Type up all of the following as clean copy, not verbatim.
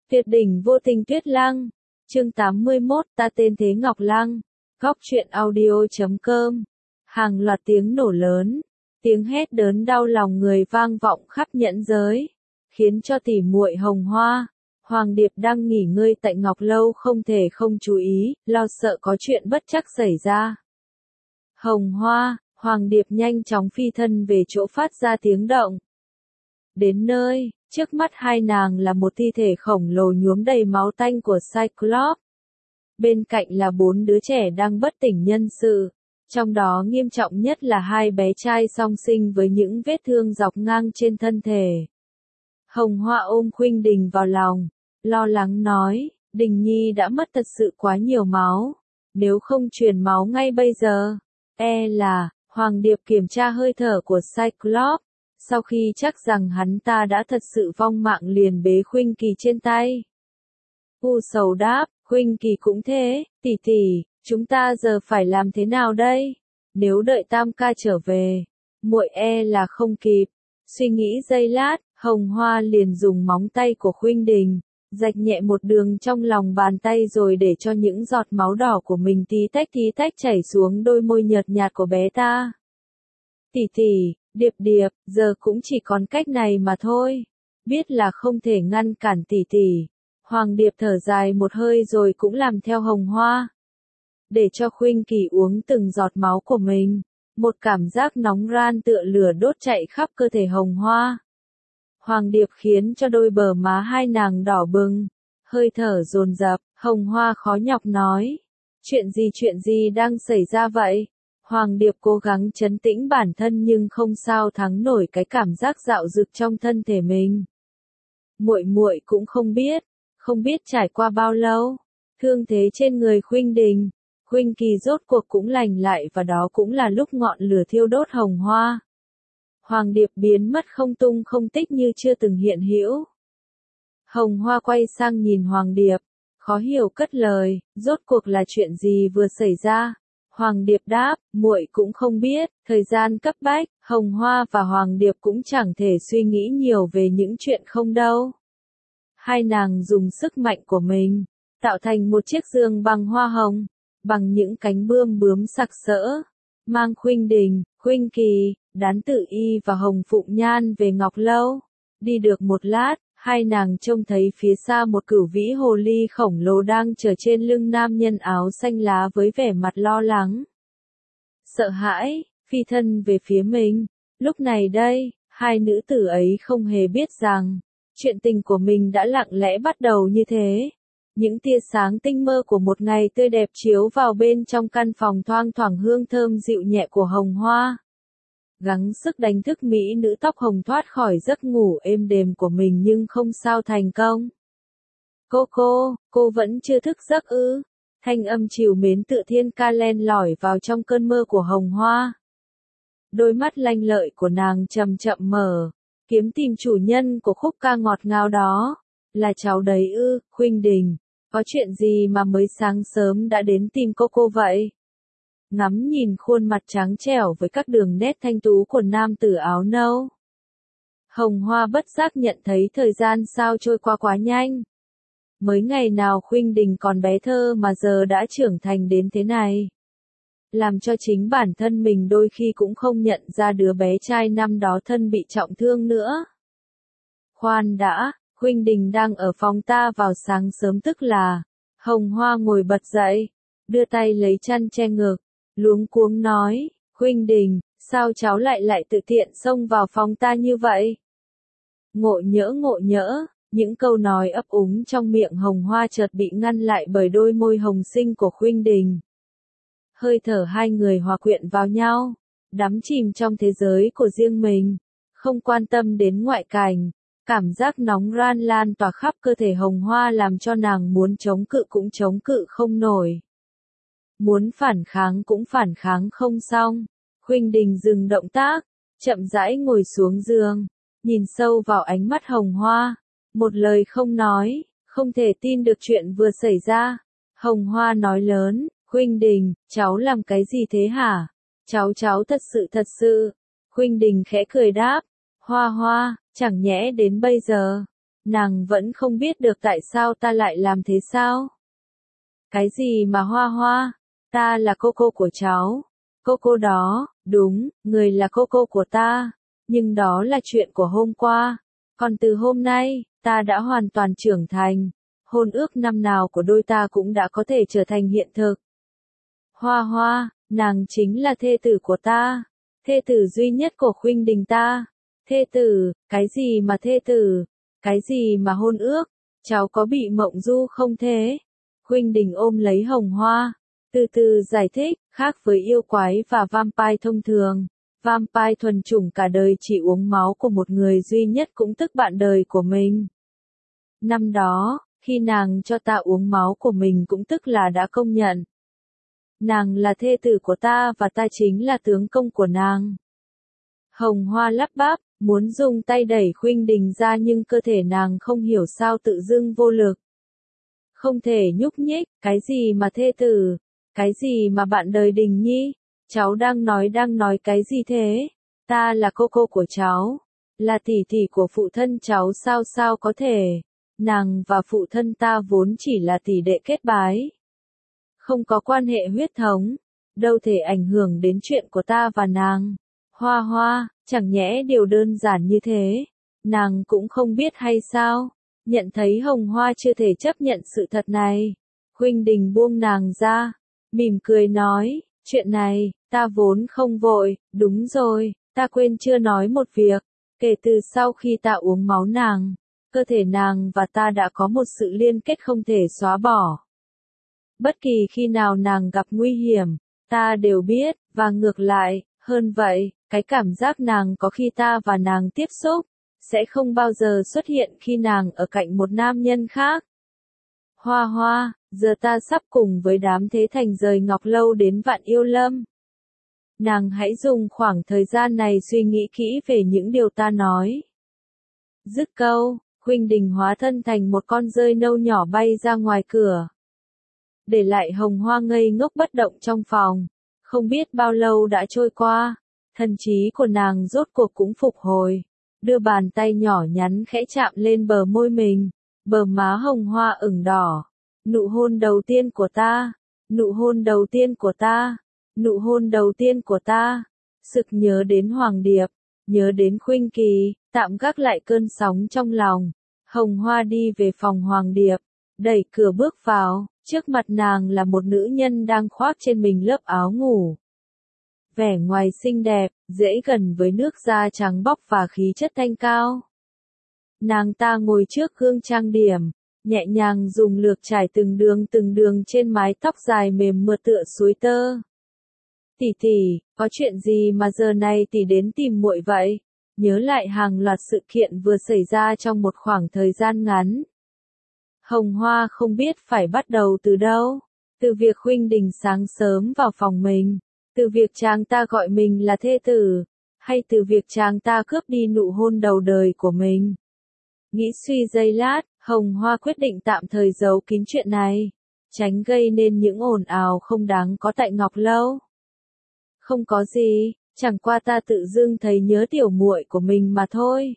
Tuyệt đỉnh vô tình tuyết lăng. Chương 81, ta tên Thế Ngọc Lăng. Góc truyện audio.com. Hàng loạt tiếng nổ lớn, tiếng hét đớn đau lòng người vang vọng khắp nhẫn giới, khiến cho tỷ muội Hồng Hoa, Hoàng Điệp đang nghỉ ngơi tại Ngọc Lâu không thể không chú ý, lo sợ có chuyện bất trắc xảy ra. Hồng Hoa, Hoàng Điệp nhanh chóng phi thân về chỗ phát ra tiếng động. Đến nơi, trước mắt hai nàng là một thi thể khổng lồ nhuốm đầy máu tanh của Cyclops. Bên cạnh là 4 đứa trẻ đang bất tỉnh nhân sự, trong đó nghiêm trọng nhất là 2 bé trai song sinh với những vết thương dọc ngang trên thân thể. Hồng Hoa ôm Khuynh Đình vào lòng, lo lắng nói, Đình Nhi đã mất thật sự quá nhiều máu, nếu không truyền máu ngay bây giờ, là, Hoàng Điệp kiểm tra hơi thở của Cyclops, sau khi chắc rằng hắn ta đã thật sự vong mạng liền bế Khuynh Kỳ trên tay. U Sầu đáp, Khuynh Kỳ cũng thế, tỷ tỷ, chúng ta giờ phải làm thế nào đây? Nếu đợi Tam ca trở về, muội là không kịp. Suy nghĩ giây lát, Hồng Hoa liền dùng móng tay của Khuynh Đình, rạch nhẹ một đường trong lòng bàn tay rồi để cho những giọt máu đỏ của mình tí tách chảy xuống đôi môi nhợt nhạt của bé ta. Tỷ tỷ, Điệp Điệp, giờ cũng chỉ còn cách này mà thôi. Biết là không thể ngăn cản tỷ tỷ. Hoàng Điệp thở dài một hơi rồi cũng làm theo Hồng Hoa. Để cho Khuynh Kỳ uống từng giọt máu của mình. Một cảm giác nóng ran tựa lửa đốt chạy khắp cơ thể Hồng Hoa. Hoàng Điệp khiến cho đôi bờ má hai nàng đỏ bừng. Hơi thở dồn dập, Hồng Hoa khó nhọc nói. Chuyện gì đang xảy ra vậy? Hoàng Điệp cố gắng trấn tĩnh bản thân nhưng không sao thắng nổi cái cảm giác dạo dực trong thân thể mình. Muội cũng không biết trải qua bao lâu, thương thế trên người Khuynh Đình, Khuynh Kỳ rốt cuộc cũng lành lại và đó cũng là lúc ngọn lửa thiêu đốt Hồng Hoa. Hoàng Điệp biến mất không tung không tích như chưa từng hiện hữu. Hồng Hoa quay sang nhìn Hoàng Điệp, khó hiểu cất lời, rốt cuộc là chuyện gì vừa xảy ra? Hoàng Điệp đáp, muội cũng không biết, thời gian cấp bách, Hồng Hoa và Hoàng Điệp cũng chẳng thể suy nghĩ nhiều về những chuyện không đâu. Hai nàng dùng sức mạnh của mình, tạo thành một chiếc giường bằng hoa hồng, bằng những cánh bươm bướm sặc sỡ, mang Khuynh Đình, Khuynh Kỳ, Đán Tử Y và Hồng Phụng Nhan về Ngọc Lâu. Đi được một lát, hai nàng trông thấy phía xa một cửu vĩ hồ ly khổng lồ đang chở trên lưng nam nhân áo xanh lá với vẻ mặt lo lắng. Sợ hãi, phi thân về phía mình. Lúc này đây, hai nữ tử ấy không hề biết rằng, chuyện tình của mình đã lặng lẽ bắt đầu như thế. Những tia sáng tinh mơ của một ngày tươi đẹp chiếu vào bên trong căn phòng thoang thoảng hương thơm dịu nhẹ của Hồng Hoa. Gắng sức đánh thức mỹ nữ tóc hồng thoát khỏi giấc ngủ êm đềm của mình nhưng không sao thành công. Cô vẫn chưa thức giấc ư? Thanh âm trìu mến tự thiên ca len lỏi vào trong cơn mơ của Hồng Hoa. Đôi mắt lanh lợi của nàng chậm chậm mở, kiếm tìm chủ nhân của khúc ca ngọt ngào đó. Là cháu đấy ư, Khuynh Đình, có chuyện gì mà mới sáng sớm đã đến tìm cô vậy? Ngắm nhìn khuôn mặt trắng trẻo với các đường nét thanh tú của nam tử áo nâu. Hồng Hoa bất giác nhận thấy thời gian sao trôi qua quá nhanh. Mới ngày nào Khuynh Đình còn bé thơ mà giờ đã trưởng thành đến thế này. Làm cho chính bản thân mình đôi khi cũng không nhận ra đứa bé trai năm đó thân bị trọng thương nữa. Khoan đã, Khuynh Đình đang ở phòng ta vào sáng sớm tức là. Hồng Hoa ngồi bật dậy, đưa tay lấy chăn che ngực, luống cuống nói, Khuynh Đình, sao cháu lại tự tiện xông vào phòng ta như vậy? Ngộ nhỡ, những câu nói ấp úng trong miệng Hồng Hoa chợt bị ngăn lại bởi đôi môi hồng xinh của Khuynh Đình. Hơi thở hai người hòa quyện vào nhau, đắm chìm trong thế giới của riêng mình, không quan tâm đến ngoại cảnh. Cảm giác nóng ran lan tỏa khắp cơ thể Hồng Hoa làm cho nàng muốn chống cự cũng chống cự không nổi. Muốn phản kháng cũng phản kháng không xong. Khuynh Đình dừng động tác, chậm rãi ngồi xuống giường, nhìn sâu vào ánh mắt Hồng Hoa. Một lời không nói, không thể tin được chuyện vừa xảy ra. Hồng Hoa nói lớn, Khuynh Đình, cháu làm cái gì thế hả? Cháu thật sự. Khuynh Đình khẽ cười đáp, Hoa, chẳng nhẽ đến bây giờ, nàng vẫn không biết được tại sao ta lại làm thế sao. Cái gì mà Hoa Hoa, ta là cô của cháu. Cô đó, đúng, người là cô của ta, nhưng đó là chuyện của hôm qua. Còn từ hôm nay, ta đã hoàn toàn trưởng thành. Hôn ước năm nào của đôi ta cũng đã có thể trở thành hiện thực. Hoa Hoa, nàng chính là thê tử của ta, thê tử duy nhất của Khuynh Đình ta. Thê tử, cái gì mà thê tử, cái gì mà hôn ước, cháu có bị mộng du không thế? Khuynh Đình ôm lấy Hồng Hoa, từ từ giải thích, khác với yêu quái và vampire thông thường. Vampire thuần chủng cả đời chỉ uống máu của một người duy nhất cũng tức bạn đời của mình. Năm đó, khi nàng cho ta uống máu của mình cũng tức là đã công nhận. Nàng là thê tử của ta và ta chính là tướng công của nàng. Hồng Hoa lắp bắp, muốn dùng tay đẩy Khuynh Đình ra nhưng cơ thể nàng không hiểu sao tự dưng vô lực. Không thể nhúc nhích, cái gì mà thê tử, cái gì mà bạn đời Đình Nhi, cháu đang nói cái gì thế? Ta là cô của cháu, là tỷ tỷ của phụ thân cháu sao có thể, nàng và phụ thân ta vốn chỉ là tỷ đệ kết bái. Không có quan hệ huyết thống, đâu thể ảnh hưởng đến chuyện của ta và nàng. Hoa Hoa, chẳng nhẽ điều đơn giản như thế, nàng cũng không biết hay sao? Nhận thấy Hồng Hoa chưa thể chấp nhận sự thật này, Khuynh Đình buông nàng ra, mỉm cười nói, chuyện này, ta vốn không vội, đúng rồi, ta quên chưa nói một việc, kể từ sau khi ta uống máu nàng, cơ thể nàng và ta đã có một sự liên kết không thể xóa bỏ. Bất kỳ khi nào nàng gặp nguy hiểm, ta đều biết, và ngược lại, hơn vậy, cái cảm giác nàng có khi ta và nàng tiếp xúc, sẽ không bao giờ xuất hiện khi nàng ở cạnh một nam nhân khác. Hoa Hoa, giờ ta sắp cùng với đám thế thành rời Ngọc Lâu đến Vạn Yêu Lâm. Nàng hãy dùng khoảng thời gian này suy nghĩ kỹ về những điều ta nói. Dứt câu, Khuynh Đình hóa thân thành một con dơi nâu nhỏ bay ra ngoài cửa. Để lại Hồng Hoa ngây ngốc bất động trong phòng. Không biết bao lâu đã trôi qua, thần trí của nàng rốt cuộc cũng phục hồi. Đưa bàn tay nhỏ nhắn khẽ chạm lên bờ môi mình, bờ má Hồng Hoa ửng đỏ. Nụ hôn đầu tiên của ta, nụ hôn đầu tiên của ta, nụ hôn đầu tiên của ta. Sực nhớ đến Hoàng Điệp, nhớ đến Khuynh Kỳ, tạm gác lại cơn sóng trong lòng. Hồng Hoa đi về phòng Hoàng Điệp, đẩy cửa bước vào, trước mặt nàng là một nữ nhân đang khoác trên mình lớp áo ngủ. Vẻ ngoài xinh đẹp, dễ gần với nước da trắng bóc và khí chất thanh cao. Nàng ta ngồi trước gương trang điểm, nhẹ nhàng dùng lược trải từng đường trên mái tóc dài mềm mượt tựa suối tơ. Tỷ tỷ, có chuyện gì mà giờ này tỷ đến tìm muội vậy? Nhớ lại hàng loạt sự kiện vừa xảy ra trong một khoảng thời gian ngắn. Hồng Hoa không biết phải bắt đầu từ đâu. Từ việc Khuynh Đình sáng sớm vào phòng mình, từ việc chàng ta gọi mình là thê tử, hay từ việc chàng ta cướp đi nụ hôn đầu đời của mình. Nghĩ suy giây lát, Hồng Hoa quyết định tạm thời giấu kín chuyện này, tránh gây nên những ồn ào không đáng có tại Ngọc Lâu. Không có gì, chẳng qua ta tự dưng thấy nhớ tiểu muội của mình mà thôi.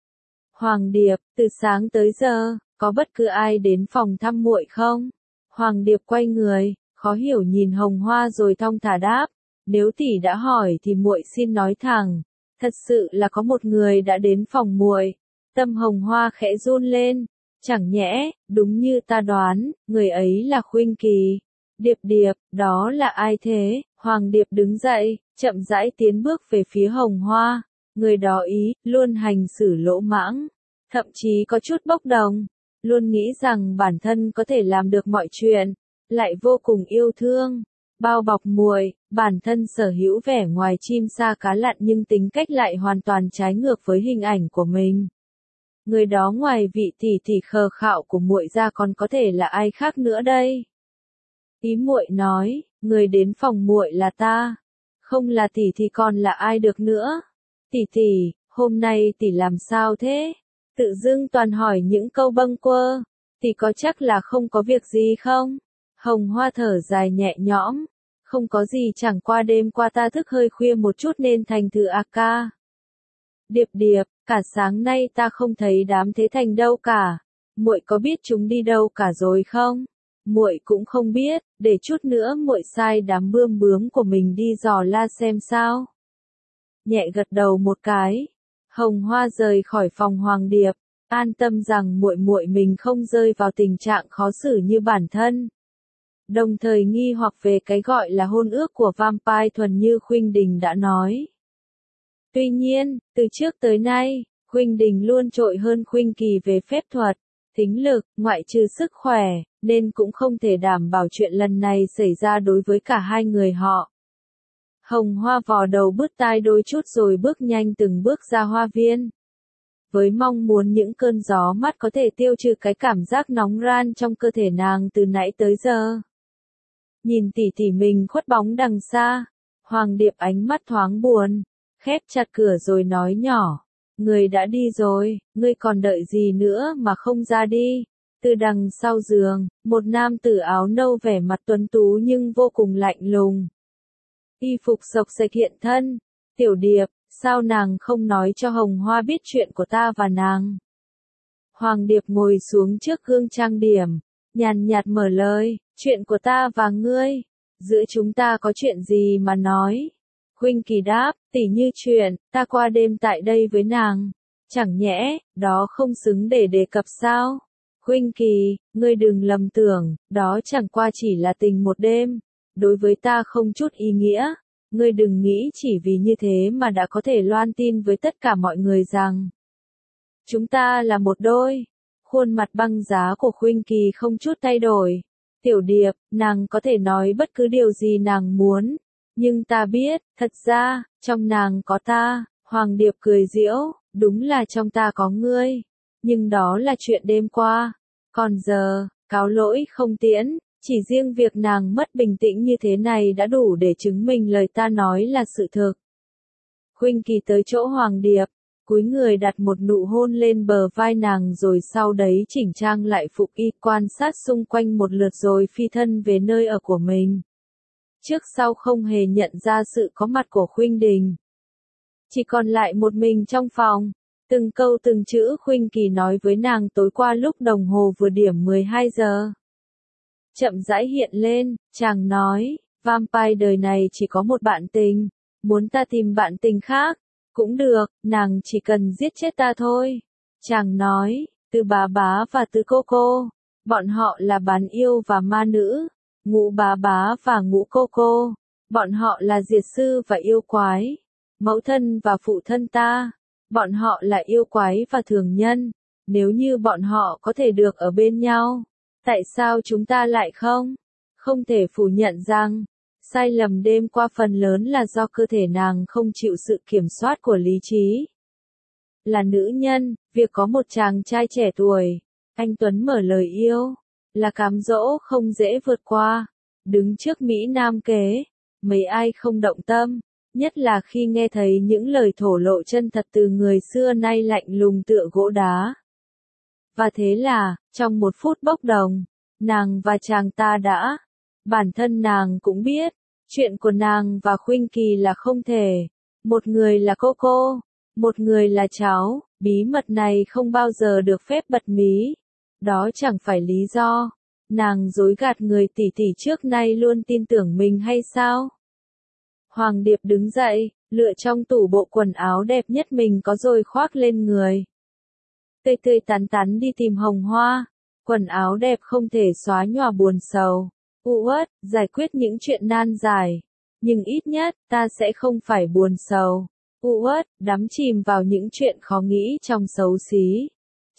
Hoàng Điệp, từ sáng tới giờ, có bất cứ ai đến phòng thăm muội không? Hoàng Điệp quay người, khó hiểu nhìn Hồng Hoa rồi thong thả đáp, nếu tỷ đã hỏi thì muội xin nói thẳng, thật sự là có một người đã đến phòng muội. Tâm Hồng Hoa khẽ run lên, chẳng nhẽ, đúng như ta đoán, người ấy là Khuynh Kỳ. Điệp Điệp, đó là ai thế? Hoàng Điệp đứng dậy, chậm rãi tiến bước về phía Hồng Hoa, người đó luôn hành xử lỗ mãng, thậm chí có chút bốc đồng, luôn nghĩ rằng bản thân có thể làm được mọi chuyện, lại vô cùng yêu thương, bao bọc muội, bản thân sở hữu vẻ ngoài chim sa cá lặn nhưng tính cách lại hoàn toàn trái ngược với hình ảnh của mình. Người đó ngoài vị tỷ tỷ khờ khạo của muội ra còn có thể là ai khác nữa đây? Ý muội nói, người đến phòng muội là ta, không là tỷ thì còn là ai được nữa? Tỷ tỷ, hôm nay tỷ làm sao thế? Tự dưng toàn hỏi những câu bâng quơ, tỷ có chắc là không có việc gì không? Hồng Hoa thở dài nhẹ nhõm, không có gì, chẳng qua đêm qua ta thức hơi khuya một chút nên thành thử ca. Điệp Điệp, cả sáng nay ta không thấy đám Thế Thành đâu cả. Muội có biết chúng đi đâu cả rồi không? Muội cũng không biết, để chút nữa muội sai đám bươm bướm của mình đi dò la xem sao. Nhẹ gật đầu một cái, Hồng Hoa rời khỏi phòng Hoàng Điệp, an tâm rằng muội muội mình không rơi vào tình trạng khó xử như bản thân. Đồng thời nghi hoặc về cái gọi là hôn ước của Vampire Thuần như Khuynh Đình đã nói. Tuy nhiên, từ trước tới nay, Khuynh Đình luôn trội hơn Khuynh Kỳ về phép thuật, thính lực, ngoại trừ sức khỏe, nên cũng không thể đảm bảo chuyện lần này xảy ra đối với cả hai người họ. Hồng Hoa vò đầu bứt tai đôi chút rồi bước nhanh từng bước ra hoa viên. Với mong muốn những cơn gió mát có thể tiêu trừ cái cảm giác nóng ran trong cơ thể nàng từ nãy tới giờ. Nhìn tỷ tỷ mình khuất bóng đằng xa, Hoàng Điệp ánh mắt thoáng buồn, khép chặt cửa rồi nói nhỏ, người đã đi rồi, ngươi còn đợi gì nữa mà không ra đi. Từ đằng sau giường, một nam tử áo nâu vẻ mặt tuấn tú nhưng vô cùng lạnh lùng. Y phục xộc xệch hiện thân, Tiểu Điệp, sao nàng không nói cho Hồng Hoa biết chuyện của ta và nàng? Hoàng Điệp ngồi xuống trước gương trang điểm, nhàn nhạt mở lời, chuyện của ta và ngươi, giữa chúng ta có chuyện gì mà nói? Khuynh Kỳ đáp, tỉ như chuyện, ta qua đêm tại đây với nàng, chẳng nhẽ, đó không xứng để đề cập sao? Khuynh Kỳ, ngươi đừng lầm tưởng, đó chẳng qua chỉ là tình một đêm, đối với ta không chút ý nghĩa, ngươi đừng nghĩ chỉ vì như thế mà đã có thể loan tin với tất cả mọi người rằng chúng ta là một đôi. Khuôn mặt băng giá của Khuynh Kỳ không chút thay đổi. Tiểu Điệp, nàng có thể nói bất cứ điều gì nàng muốn, nhưng ta biết, thật ra, trong nàng có ta. Hoàng Điệp cười giễu, đúng là trong ta có ngươi, nhưng đó là chuyện đêm qua, còn giờ, cáo lỗi không tiễn, chỉ riêng việc nàng mất bình tĩnh như thế này đã đủ để chứng minh lời ta nói là sự thực. Khuynh Kỳ tới chỗ Hoàng Điệp, cúi người đặt một nụ hôn lên bờ vai nàng rồi sau đấy chỉnh trang lại phục y, quan sát xung quanh một lượt rồi phi thân về nơi ở của mình. Trước sau không hề nhận ra sự có mặt của Khuynh Đình. Chỉ còn lại một mình trong phòng, từng câu từng chữ Khuynh Kỳ nói với nàng tối qua lúc đồng hồ vừa điểm 12 giờ. Chậm rãi hiện lên, chàng nói, Vampire đời này chỉ có một bạn tình, muốn ta tìm bạn tình khác, cũng được, nàng chỉ cần giết chết ta thôi. Chàng nói, Từ Bá Bá và Từ Cô Cô, bọn họ là bán yêu và ma nữ, Ngũ Bá Bá và Ngũ Cô Cô, bọn họ là diệt sư và yêu quái, mẫu thân và phụ thân ta, bọn họ là yêu quái và thường nhân, nếu như bọn họ có thể được ở bên nhau, tại sao chúng ta lại không? Không thể phủ nhận rằng, sai lầm đêm qua phần lớn là do cơ thể nàng không chịu sự kiểm soát của lý trí. Là nữ nhân, việc có một chàng trai trẻ tuổi, anh tuấn mở lời yêu, là cám dỗ không dễ vượt qua. Đứng trước Mỹ Nam kế, mấy ai không động tâm, nhất là khi nghe thấy những lời thổ lộ chân thật từ người xưa nay lạnh lùng tựa gỗ đá. Và thế là, trong một phút bốc đồng, nàng và chàng ta đã, bản thân nàng cũng biết, chuyện của nàng và Khuynh Kỳ là không thể, một người là cô, một người là cháu, bí mật này không bao giờ được phép bật mí, đó chẳng phải lý do, nàng dối gạt người tỷ tỷ trước nay luôn tin tưởng mình hay sao? Hoàng Điệp đứng dậy, lựa trong tủ bộ quần áo đẹp nhất mình có rồi khoác lên người. Tươi tươi tắn tắn đi tìm Hồng Hoa, quần áo đẹp không thể xóa nhòa buồn sầu, uất, giải quyết những chuyện nan giải, nhưng ít nhất, ta sẽ không phải buồn sầu, uất, đắm chìm vào những chuyện khó nghĩ trong xấu xí.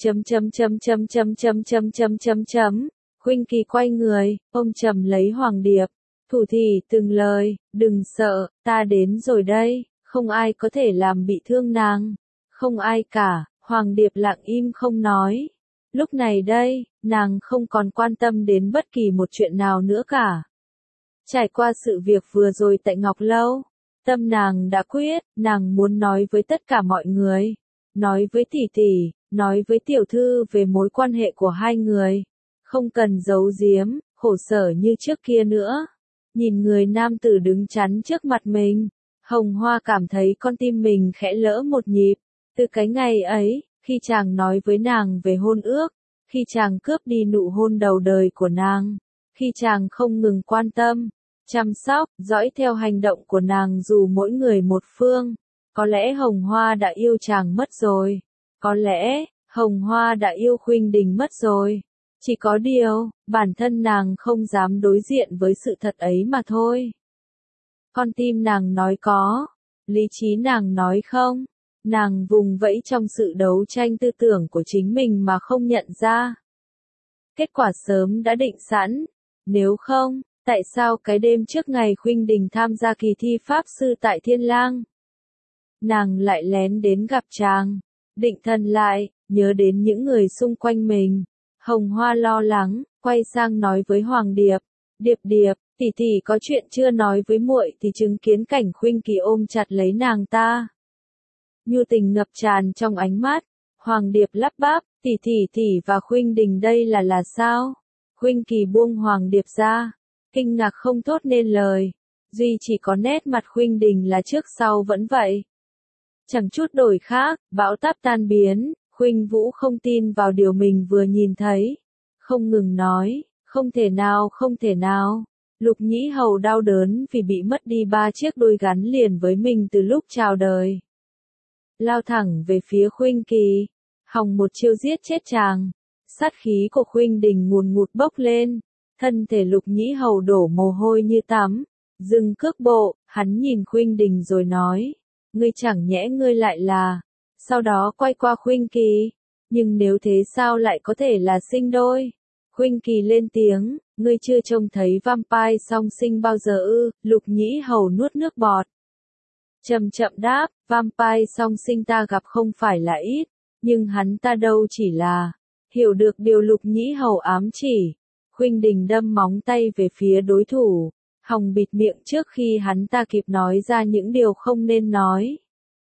Khuynh Kỳ quay người, ôm chầm lấy Hoàng Điệp, thủ thỉ từng lời, đừng sợ, ta đến rồi đây, không ai có thể làm bị thương nàng, không ai cả. Hoàng Điệp lặng im không nói. Lúc này đây, nàng không còn quan tâm đến bất kỳ một chuyện nào nữa cả. Trải qua sự việc vừa rồi tại Ngọc Lâu, tâm nàng đã quyết, nàng muốn nói với tất cả mọi người, nói với tỷ tỷ, nói với tiểu thư về mối quan hệ của hai người, không cần giấu giếm, khổ sở như trước kia nữa. Nhìn người nam tử đứng chắn trước mặt mình, Hồng Hoa cảm thấy con tim mình khẽ lỡ một nhịp. Từ cái ngày ấy, khi chàng nói với nàng về hôn ước, khi chàng cướp đi nụ hôn đầu đời của nàng, khi chàng không ngừng quan tâm, chăm sóc, dõi theo hành động của nàng dù mỗi người một phương, có lẽ Hồng Hoa đã yêu chàng mất rồi. Có lẽ, Hồng Hoa đã yêu Khuynh Đình mất rồi. Chỉ có điều, bản thân nàng không dám đối diện với sự thật ấy mà thôi. Con tim nàng nói có, lý trí nàng nói không. Nàng vùng vẫy trong sự đấu tranh tư tưởng của chính mình mà không nhận ra. Kết quả sớm đã định sẵn. Nếu không, tại sao cái đêm trước ngày Khuynh Đình tham gia kỳ thi pháp sư tại Thiên Lang, nàng lại lén đến gặp chàng? Định thần lại, nhớ đến những người xung quanh mình. Hồng Hoa lo lắng, quay sang nói với Hoàng Điệp. Điệp điệp, tỷ tỷ có chuyện chưa nói với muội thì chứng kiến cảnh Khuynh Kỳ ôm chặt lấy nàng ta. Nhu tình ngập tràn trong ánh mắt. Hoàng Điệp lắp bắp, tỷ và Khuynh Đình đây là sao? Khuynh Kỳ buông Hoàng Điệp ra, kinh ngạc không thốt nên lời. Duy chỉ có nét mặt Khuynh Đình là trước sau vẫn vậy. Chẳng chút đổi khác, bão táp tan biến, Khuynh Vũ không tin vào điều mình vừa nhìn thấy. Không ngừng nói, không thể nào. Lục Nhĩ Hầu đau đớn vì bị mất đi 3 chiếc đôi gắn liền với mình từ lúc chào đời. Lao thẳng về phía Khuynh Kỳ, hòng một chiêu giết chết chàng. Sát khí của Khuynh Đình ngùn ngụt bốc lên, thân thể Lục Nhĩ Hầu đổ mồ hôi như tắm. Dừng cước bộ, hắn nhìn Khuynh Đình rồi nói, ngươi chẳng nhẽ ngươi lại là. Sau đó quay qua Khuynh Kỳ, nhưng nếu thế sao lại có thể là sinh đôi? Khuynh Kỳ lên tiếng, ngươi chưa trông thấy vampire song sinh bao giờ ư? Lục Nhĩ Hầu nuốt nước bọt. Chậm chậm đáp, vampire song sinh ta gặp không phải là ít, nhưng hắn ta đâu chỉ là. Hiểu được điều Lục Nhĩ Hầu ám chỉ, Khuynh Đình đâm móng tay về phía đối thủ, hòng bịt miệng trước khi hắn ta kịp nói ra những điều không nên nói.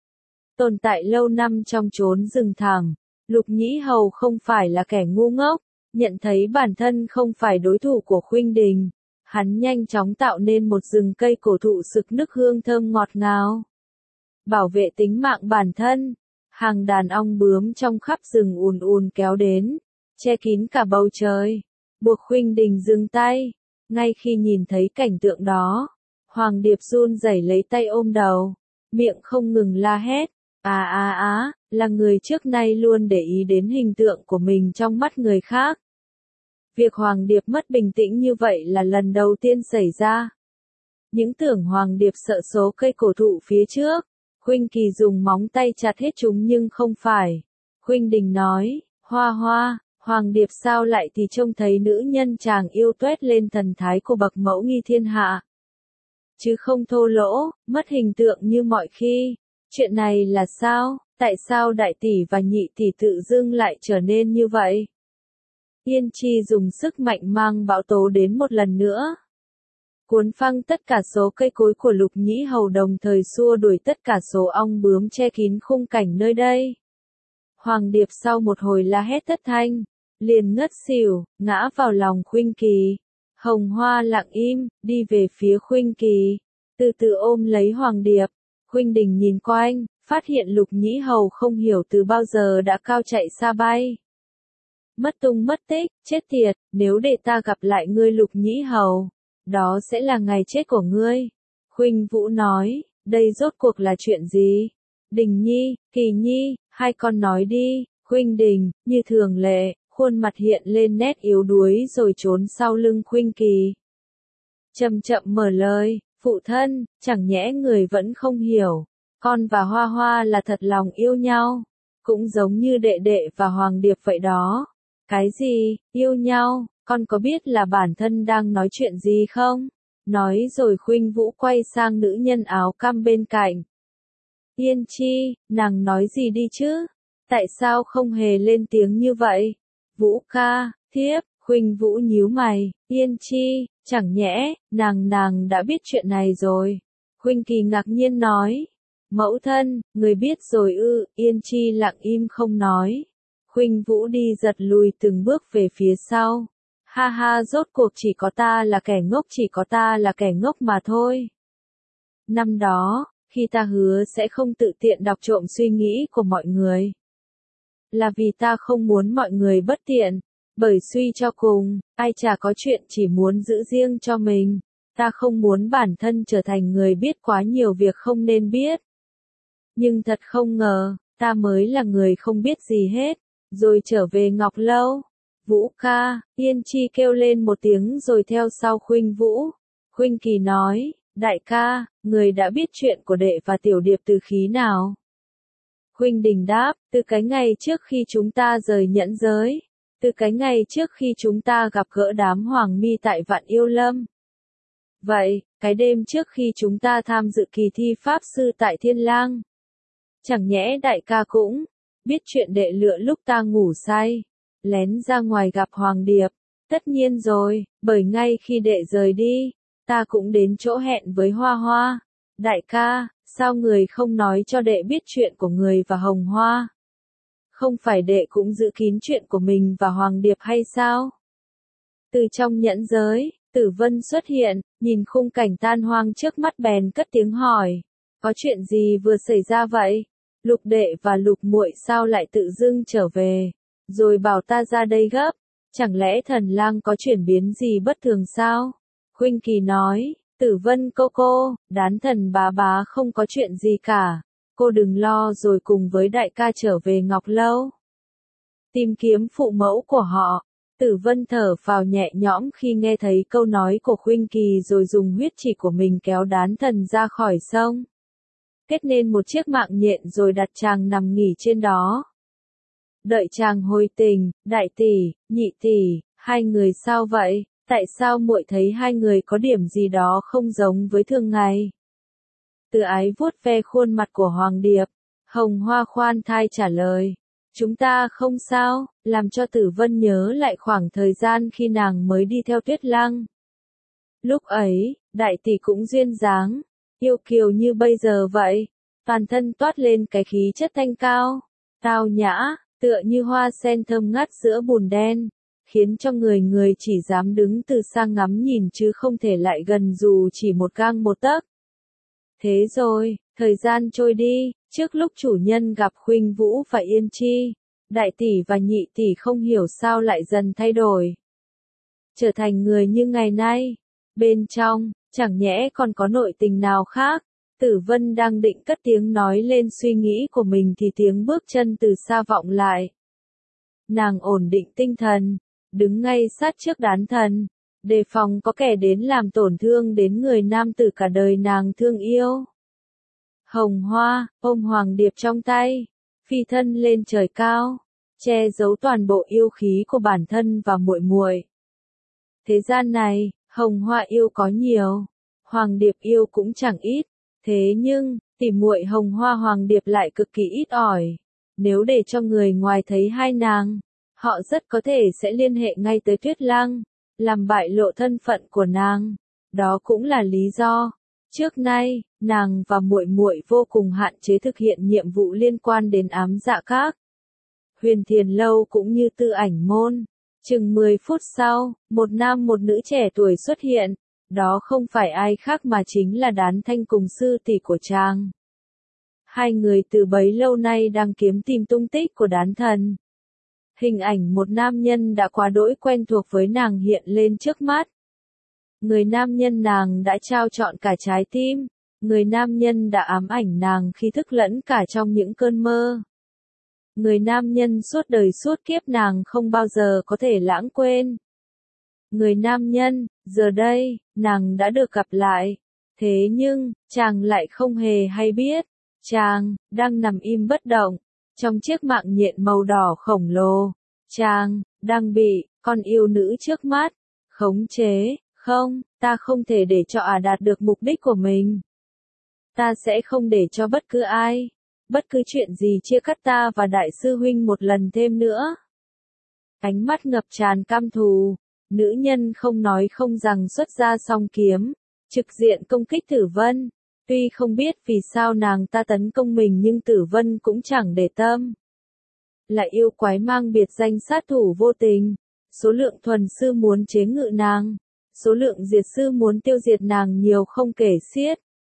Tồn tại lâu năm trong chốn rừng thẳm, Lục Nhĩ Hầu không phải là kẻ ngu ngốc, nhận thấy bản thân không phải đối thủ của Khuynh Đình. Hắn nhanh chóng tạo nên một rừng cây cổ thụ sực nức hương thơm ngọt ngào. Bảo vệ tính mạng bản thân, hàng đàn ong bướm trong khắp rừng ùn ùn kéo đến, che kín cả bầu trời, buộc Khuynh Đình dừng tay. Ngay khi nhìn thấy cảnh tượng đó, Hoàng Điệp run rẩy lấy tay ôm đầu, miệng không ngừng la hét, là người trước nay luôn để ý đến hình tượng của mình trong mắt người khác. Việc Hoàng Điệp mất bình tĩnh như vậy là lần đầu tiên xảy ra. Những tưởng Hoàng Điệp sợ số cây cổ thụ phía trước, Khuynh Kỳ dùng móng tay chặt hết chúng nhưng không phải. Khuynh Đình nói, Hoa, Hoàng Điệp sao lại thì trông thấy nữ nhân chàng yêu toét lên thần thái của bậc mẫu nghi thiên hạ. Chứ không thô lỗ, mất hình tượng như mọi khi. Chuyện này là sao? Tại sao đại tỷ và nhị tỷ tự dưng lại trở nên như vậy? Yên Chi dùng sức mạnh mang bão tố đến một lần nữa. Cuốn phăng tất cả số cây cối của Lục Nhĩ Hầu đồng thời xua đuổi tất cả số ong bướm che kín khung cảnh nơi đây. Hoàng Điệp sau một hồi la hét thất thanh, liền ngất xỉu, ngã vào lòng Khuynh Kỳ. Hồng Hoa lặng im, đi về phía Khuynh Kỳ, từ từ ôm lấy Hoàng Điệp. Khuynh Đình nhìn quanh, phát hiện Lục Nhĩ Hầu không hiểu từ bao giờ đã cao chạy xa bay. Mất tung mất tích, chết tiệt, nếu để ta gặp lại ngươi Lục Nhĩ Hầu, đó sẽ là ngày chết của ngươi. Khuynh Vũ nói, đây rốt cuộc là chuyện gì? Đình Nhi, Kỳ Nhi, hai con nói đi. Khuynh Đình, như thường lệ, khuôn mặt hiện lên nét yếu đuối rồi trốn sau lưng Khuynh Kỳ. Chậm chậm mở lời, phụ thân, chẳng nhẽ người vẫn không hiểu, con và Hoa Hoa là thật lòng yêu nhau, cũng giống như đệ đệ và Hoàng Điệp vậy đó. Cái gì, yêu nhau, con có biết là bản thân đang nói chuyện gì không? Nói rồi Khuynh Vũ quay sang nữ nhân áo cam bên cạnh. Yên Chi, nàng nói gì đi chứ? Tại sao không hề lên tiếng như vậy? Vũ ca, thiếp, Khuynh Vũ nhíu mày, Yên Chi, chẳng nhẽ, nàng đã biết chuyện này rồi. Khuynh Kỳ ngạc nhiên nói, mẫu thân, người biết rồi ư? Yên Chi lặng im không nói. Khuynh Vũ đi giật lùi từng bước về phía sau. Ha, rốt cuộc chỉ có ta là kẻ ngốc mà thôi. Năm đó, khi ta hứa sẽ không tự tiện đọc trộm suy nghĩ của mọi người. Là vì ta không muốn mọi người bất tiện, bởi suy cho cùng, ai chả có chuyện chỉ muốn giữ riêng cho mình. Ta không muốn bản thân trở thành người biết quá nhiều việc không nên biết. Nhưng thật không ngờ, ta mới là người không biết gì hết. Rồi trở về Ngọc Lâu. Vũ ca, Yên Chi kêu lên một tiếng rồi theo sau Khuynh Vũ. Khuynh Kỳ nói, đại ca, người đã biết chuyện của đệ và Tiểu Điệp từ khi nào? Khuynh Đình đáp, từ cái ngày trước khi chúng ta rời nhẫn giới. Từ cái ngày trước khi chúng ta gặp gỡ đám Hoàng Mi tại Vạn Yêu Lâm. Vậy, cái đêm trước khi chúng ta tham dự kỳ thi Pháp Sư tại Thiên Lang. Chẳng nhẽ đại ca cũng biết chuyện đệ lựa lúc ta ngủ say, lén ra ngoài gặp Hoàng Điệp. Tất nhiên rồi, bởi ngay khi đệ rời đi, ta cũng đến chỗ hẹn với Hoa Hoa. Đại ca, sao người không nói cho đệ biết chuyện của người và Hồng Hoa? Không phải đệ cũng giữ kín chuyện của mình và Hoàng Điệp hay sao? Từ trong nhẫn giới, Tử Vân xuất hiện, nhìn khung cảnh tan hoang trước mắt bèn cất tiếng hỏi. Có chuyện gì vừa xảy ra vậy? Lục đệ và Lục muội sao lại tự dưng trở về, rồi bảo ta ra đây gấp? Chẳng lẽ Thần Lang có chuyển biến gì bất thường sao? Khuynh Kỳ nói, Tử Vân cô, Đán Thần bá không có chuyện gì cả. Cô đừng lo rồi cùng với đại ca trở về Ngọc Lâu. Tìm kiếm phụ mẫu của họ. Tử Vân thở phào nhẹ nhõm khi nghe thấy câu nói của Khuynh Kỳ rồi dùng huyết chỉ của mình kéo Đán Thần ra khỏi sông. Kết nên một chiếc mạng nhện rồi đặt chàng nằm nghỉ trên đó. Đợi chàng hồi tình, đại tỷ, nhị tỷ, hai người sao vậy? Tại sao muội thấy hai người có điểm gì đó không giống với thường ngày? Từ Ái vuốt ve khuôn mặt của Hoàng Điệp, Hồng Hoa khoan thai trả lời. Chúng ta không sao, làm cho Tử Vân nhớ lại khoảng thời gian khi nàng mới đi theo Tuyết Lăng. Lúc ấy, đại tỷ cũng duyên dáng, yêu kiều như bây giờ vậy, toàn thân toát lên cái khí chất thanh cao, tao nhã, tựa như hoa sen thơm ngát giữa bùn đen, khiến cho người chỉ dám đứng từ xa ngắm nhìn chứ không thể lại gần dù chỉ một gang một tấc. Thế rồi, thời gian trôi đi, trước lúc chủ nhân gặp Khuynh Vũ và Yên Chi, đại tỷ và nhị tỷ không hiểu sao lại dần thay đổi. Trở thành người như ngày nay. Bên trong, chẳng nhẽ còn có nội tình nào khác. Tử Vân đang định cất tiếng nói lên suy nghĩ của mình thì tiếng bước chân từ xa vọng lại. Nàng ổn định tinh thần, đứng ngay sát trước Đán Thần, đề phòng có kẻ đến làm tổn thương đến người nam tử cả đời nàng thương yêu. Hồng Hoa, ôm Hoàng Điệp trong tay, phi thân lên trời cao, che giấu toàn bộ yêu khí của bản thân và muội muội. Thế gian này, Hồng Hoa yêu có nhiều, Hoàng Điệp yêu cũng chẳng ít, thế nhưng, tỉ muội Hồng Hoa Hoàng Điệp lại cực kỳ ít ỏi. Nếu để cho người ngoài thấy hai nàng, họ rất có thể sẽ liên hệ ngay tới Tuyết Lăng, làm bại lộ thân phận của nàng. Đó cũng là lý do, trước nay, nàng và muội muội vô cùng hạn chế thực hiện nhiệm vụ liên quan đến ám dạ các. Huyền Thiền Lâu cũng như Tư Ảnh Môn. Chừng 10 phút sau, một nam một nữ trẻ tuổi xuất hiện, đó không phải ai khác mà chính là Đán Thanh cùng sư tỷ của chàng. Hai người từ bấy lâu nay đang kiếm tìm tung tích của Đán Thần. Hình ảnh một nam nhân đã quá đỗi quen thuộc với nàng hiện lên trước mắt. Người nam nhân nàng đã trao trọn cả trái tim, người nam nhân đã ám ảnh nàng khi thức lẫn cả trong những cơn mơ. Người nam nhân suốt đời suốt kiếp nàng không bao giờ có thể lãng quên. Người nam nhân, giờ đây, nàng đã được gặp lại. Thế nhưng, chàng lại không hề hay biết. Chàng, đang nằm im bất động, trong chiếc mạng nhện màu đỏ khổng lồ. Chàng, đang bị, con yêu nữ trước mắt, khống chế. Không, ta không thể để cho đạt được mục đích của mình. Ta sẽ không để cho bất cứ ai, bất cứ chuyện gì chia cắt ta và đại sư huynh một lần thêm nữa. Ánh mắt ngập tràn căm thù, nữ nhân không nói không rằng xuất ra song kiếm, trực diện công kích Tử Vân. Tuy không biết vì sao nàng ta tấn công mình nhưng Tử Vân cũng chẳng để tâm. Lại yêu quái mang biệt danh sát thủ vô tình, số lượng thuần sư muốn chế ngự nàng, số lượng diệt sư muốn tiêu diệt nàng nhiều không kể xiết.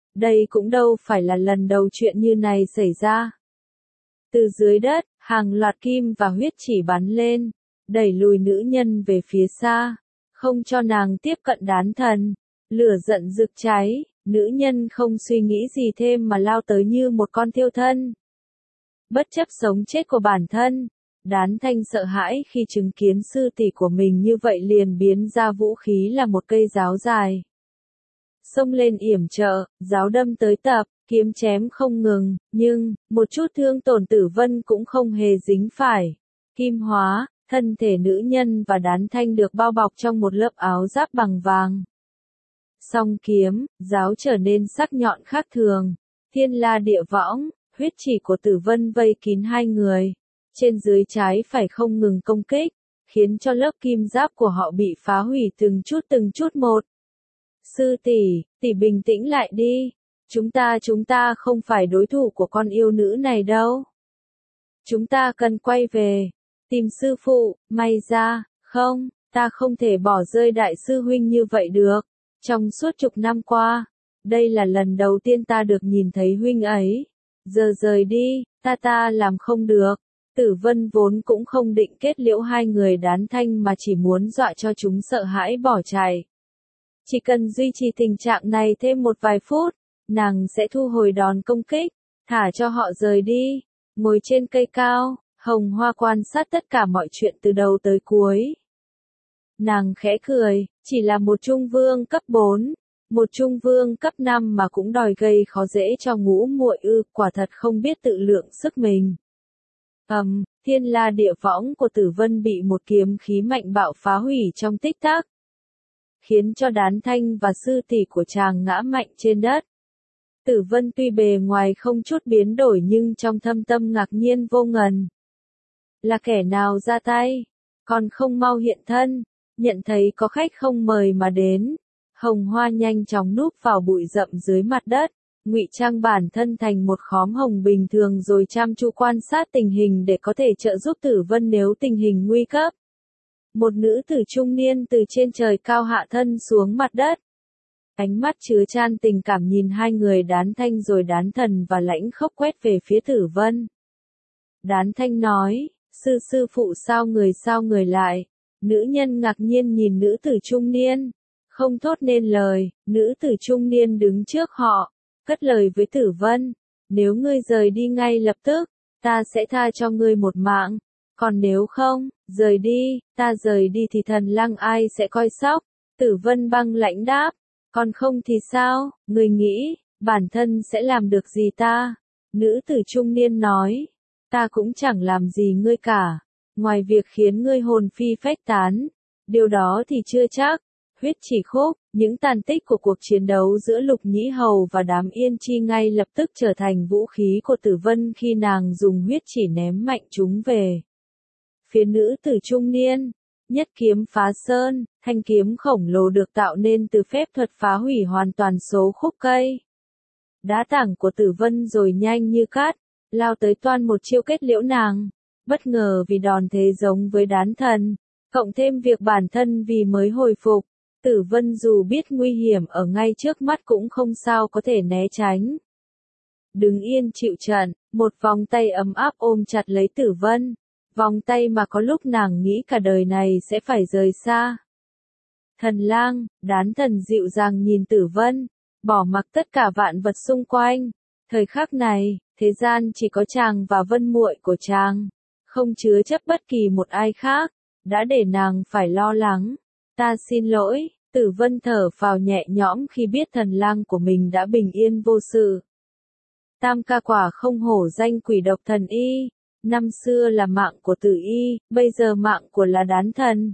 Đây cũng đâu phải là lần đầu chuyện như này xảy ra. Từ dưới đất, hàng loạt kim và huyết chỉ bắn lên, đẩy lùi nữ nhân về phía xa, không cho nàng tiếp cận đán thần. Lửa giận rực cháy, nữ nhân không suy nghĩ gì thêm mà lao tới như một con thiêu thân. Bất chấp sống chết của bản thân, Đán Thanh sợ hãi khi chứng kiến sư tỷ của mình như vậy liền biến ra vũ khí là một cây giáo dài. Xông lên yểm trợ, giáo đâm tới tập, kiếm chém không ngừng, nhưng, một chút thương tổn Tử Vân cũng không hề dính phải. Kim hóa, thân thể nữ nhân và Đán Thanh được bao bọc trong một lớp áo giáp bằng vàng. Song kiếm, giáo trở nên sắc nhọn khác thường, thiên la địa võng, huyết chỉ của Tử Vân vây kín hai người. Trên dưới trái phải không ngừng công kích, khiến cho lớp kim giáp của họ bị phá hủy từng chút một. Sư tỷ, tỷ bình tĩnh lại đi. Chúng ta không phải đối thủ của con yêu nữ này đâu. Chúng ta cần quay về, tìm sư phụ, may ra, không, ta không thể bỏ rơi đại sư huynh như vậy được. Trong suốt chục năm qua, đây là lần đầu tiên ta được nhìn thấy huynh ấy. Giờ rời đi, ta làm không được. Tử Vân vốn cũng không định kết liễu hai người Đán Thanh mà chỉ muốn dọa cho chúng sợ hãi bỏ chạy. Chỉ cần duy trì tình trạng này thêm một vài phút, nàng sẽ thu hồi đòn công kích, thả cho họ rời đi. Ngồi trên cây cao, Hồng Hoa quan sát tất cả mọi chuyện từ đầu tới cuối. Nàng khẽ cười, chỉ là một trung vương cấp 4, một trung vương cấp 5 mà cũng đòi gây khó dễ cho ngũ muội ư, quả thật không biết tự lượng sức mình. Thiên la địa võng của Tử Vân bị một kiếm khí mạnh bạo phá hủy trong tích tắc, khiến cho Đán Thanh và sư tỷ của chàng ngã mạnh trên đất. Tử Vân tuy bề ngoài không chút biến đổi nhưng trong thâm tâm ngạc nhiên vô ngần. Là kẻ nào ra tay? Còn không mau hiện thân, nhận thấy có khách không mời mà đến. Hồng Hoa nhanh chóng núp vào bụi rậm dưới mặt đất, ngụy trang bản thân thành một khóm hồng bình thường rồi chăm chú quan sát tình hình để có thể trợ giúp Tử Vân nếu tình hình nguy cấp. Một nữ tử trung niên từ trên trời cao hạ thân xuống mặt đất. Ánh mắt chứa chan tình cảm nhìn hai người Đán Thanh rồi Đán Thần và Lãnh Khốc quét về phía Tử Vân. Đán Thanh nói, sư phụ sao người lại? Nữ nhân ngạc nhiên nhìn nữ tử trung niên, không thốt nên lời. Nữ tử trung niên đứng trước họ, cất lời với Tử Vân, nếu ngươi rời đi ngay lập tức, ta sẽ tha cho ngươi một mạng, còn nếu không, rời đi, ta rời đi thì Thần Lăng ai sẽ coi sóc? Tử Vân băng lãnh đáp, còn không thì sao, ngươi nghĩ, bản thân sẽ làm được gì ta? Nữ tử trung niên nói, ta cũng chẳng làm gì ngươi cả, ngoài việc khiến ngươi hồn phi phách tán, điều đó thì chưa chắc. Huyết chỉ khúc, những tàn tích của cuộc chiến đấu giữa Lục Nhĩ Hầu và đám Yên Chi ngay lập tức trở thành vũ khí của Tử Vân khi nàng dùng huyết chỉ ném mạnh chúng về phía nữ tử trung niên. Nhất kiếm phá sơn, thanh kiếm khổng lồ được tạo nên từ phép thuật phá hủy hoàn toàn số khúc cây. Đá tảng của Tử Vân rồi nhanh như cát, lao tới toan một chiêu kết liễu nàng. Bất ngờ vì đòn thế giống với Đán Thần, cộng thêm việc bản thân vì mới hồi phục. Tử Vân dù biết nguy hiểm ở ngay trước mắt cũng không sao có thể né tránh. Đứng yên chịu trận, một vòng tay ấm áp ôm chặt lấy Tử Vân. Vòng tay mà có lúc nàng nghĩ cả đời này sẽ phải rời xa. Thần Lang, Đán Thần dịu dàng nhìn Tử Vân, bỏ mặc tất cả vạn vật xung quanh. Thời khắc này, thế gian chỉ có chàng và Vân muội của chàng, không chứa chấp bất kỳ một ai khác, đã để nàng phải lo lắng. Ta xin lỗi. Tử Vân thở phào nhẹ nhõm khi biết Thần Lang của mình đã bình yên vô sự. Tam ca quả không hổ danh quỷ độc thần y, năm xưa là mạng của Tử Y, bây giờ mạng của là Đán Thần.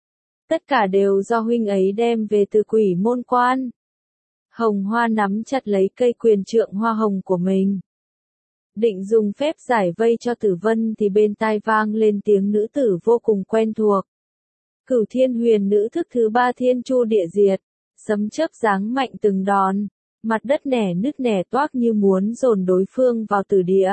Tất cả đều do huynh ấy đem về từ Quỷ Môn Quan. Hồng Hoa nắm chặt lấy cây quyền trượng hoa hồng của mình, định dùng phép giải vây cho Tử Vân thì bên tai vang lên tiếng nữ tử vô cùng quen thuộc. Cửu Thiên Huyền Nữ thức thứ 3 Thiên Chu Địa Diệt, sấm chớp giáng mạnh từng đòn, mặt đất nẻ nứt nẻ toác như muốn dồn đối phương vào tử địa.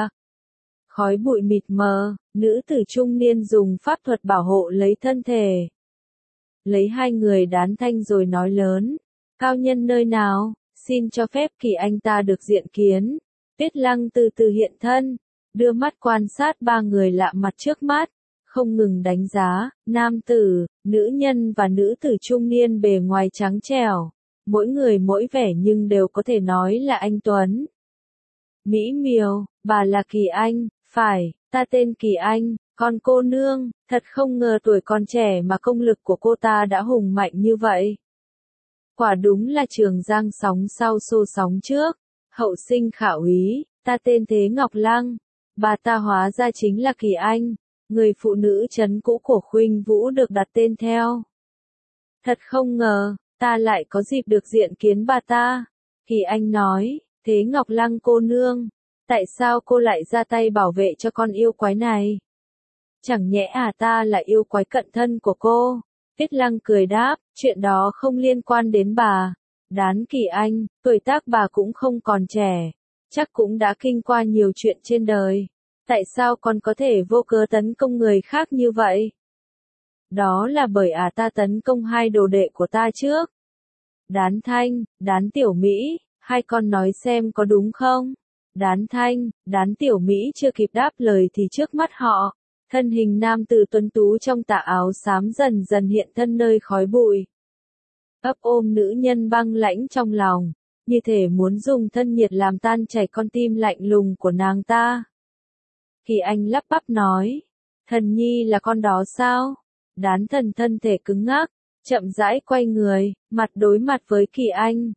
Khói bụi mịt mờ, nữ tử trung niên dùng pháp thuật bảo hộ lấy thân thể. Lấy hai người Đán Thanh rồi nói lớn, cao nhân nơi nào, Xin cho phép Kỳ Anh ta được diện kiến. Tuyết Lăng từ từ hiện thân, đưa mắt quan sát ba người lạ mặt trước mắt, không ngừng đánh giá, nam tử, nữ nhân và nữ tử trung niên bề ngoài trắng trẻo, mỗi người mỗi vẻ nhưng đều có thể nói là anh tuấn. Mỹ miều, bà là Kỳ Anh, phải, ta tên Kỳ Anh, còn cô nương, thật không ngờ tuổi còn trẻ mà công lực của cô ta đã hùng mạnh như vậy. Quả đúng là Trường Giang sóng sau xô sóng trước, hậu sinh khả úy, ta tên Thế Ngọc Lăng, bà ta hóa ra chính là Kỳ Anh, người phụ nữ trấn cũ của Khuynh Vũ được đặt tên theo. Thật không ngờ, ta lại có dịp được diện kiến bà ta. Kỳ Anh nói, Thế Ngọc Lăng cô nương, tại sao cô lại ra tay bảo vệ cho con yêu quái này? Chẳng nhẽ ta là yêu quái cận thân của cô? Tuyết Lăng cười đáp, chuyện đó không liên quan đến bà. Đán Kỳ Anh, tuổi tác bà cũng không còn trẻ, chắc cũng đã kinh qua nhiều chuyện trên đời. Tại sao con có thể vô cớ tấn công người khác như vậy? Đó là bởi ta tấn công hai đồ đệ của ta trước. Đán Thanh, Đán Tiểu Mỹ, hai con nói xem có đúng không? Đán Thanh, Đán Tiểu Mỹ chưa kịp đáp lời thì trước mắt họ, thân hình nam tử tuấn tú trong tà áo xám dần dần hiện thân nơi khói bụi. Ấp ôm nữ nhân băng lãnh trong lòng, như thể muốn dùng thân nhiệt làm tan chảy con tim lạnh lùng của nàng ta. Kỳ Anh lắp bắp nói, thần nhi là con đó sao? Đán Thần thân thể cứng ngắc, chậm rãi quay người, mặt đối mặt với Kỳ Anh.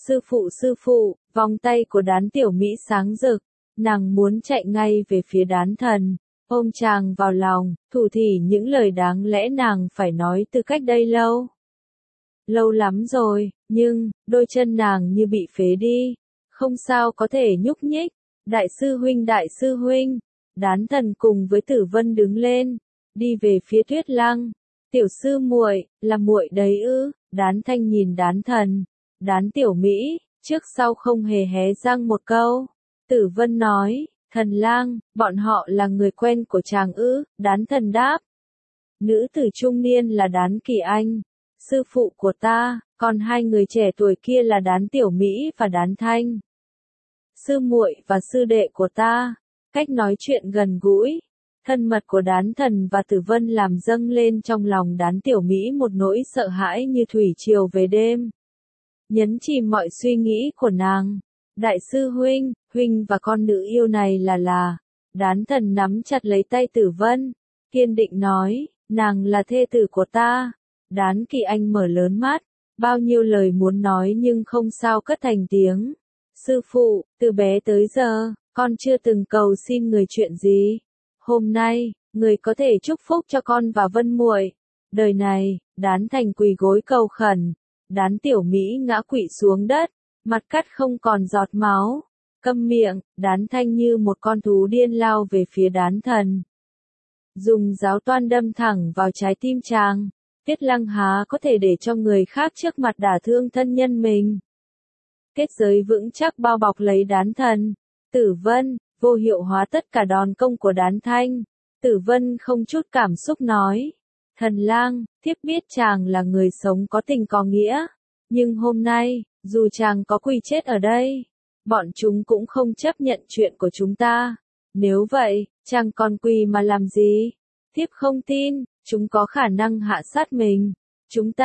Sư phụ, vòng tay của Đán Tiểu Mỹ sáng rực, nàng muốn chạy ngay về phía Đán Thần, ôm chàng vào lòng, thủ thỉ những lời đáng lẽ nàng phải nói từ cách đây lâu. Lâu lắm rồi, nhưng, đôi chân nàng như bị phế đi, không sao có thể nhúc nhích. Đại sư huynh, Đán Thần cùng với Tử Vân đứng lên, đi về phía Tuyết Lăng. Tiểu sư muội, là muội đấy ư? Đán Thanh nhìn Đán Thần, Đán Tiểu Mỹ, trước sau không hề hé răng một câu. Tử Vân nói, Thần lang, bọn họ là người quen của chàng ư? Đán Thần đáp. Nữ tử trung niên là Đán Kỳ Anh, sư phụ của ta, còn hai người trẻ tuổi kia là Đán Tiểu Mỹ và Đán Thanh. Sư muội và sư đệ của ta, cách nói chuyện gần gũi, thân mật của Đán Thần và Tử Vân làm dâng lên trong lòng Đán Tiểu Mỹ một nỗi sợ hãi như thủy triều về đêm, nhấn chìm mọi suy nghĩ của nàng. Đại sư huynh và con nữ yêu này là. Đán Thần nắm chặt lấy tay Tử Vân, kiên định nói, nàng là thê tử của ta. Đán Kỳ Anh mở lớn mắt, bao nhiêu lời muốn nói nhưng không sao cất thành tiếng. Sư phụ, từ bé tới giờ, con chưa từng cầu xin người chuyện gì. Hôm nay, người có thể chúc phúc cho con và Vân muội. Đời này, Đán Thành quỳ gối cầu khẩn. Đán Tiểu Mỹ ngã quỵ xuống đất, mặt cắt không còn giọt máu. Câm miệng, Đán Thanh như một con thú điên lao về phía Đán Thần, dùng giáo toan đâm thẳng vào trái tim chàng. Tuyết Lăng há có thể để cho người khác trước mặt đả thương thân nhân mình. Kết giới vững chắc bao bọc lấy Đán Thần. Tử Vân, vô hiệu hóa tất cả đòn công của Đán Thanh. Tử Vân không chút cảm xúc nói, Thần lang, thiếp biết chàng là người sống có tình có nghĩa, nhưng hôm nay, dù chàng có quỳ chết ở đây, bọn chúng cũng không chấp nhận chuyện của chúng ta. Nếu vậy, chàng còn quỳ mà làm gì? Thiếp không tin, chúng có khả năng hạ sát mình. Chúng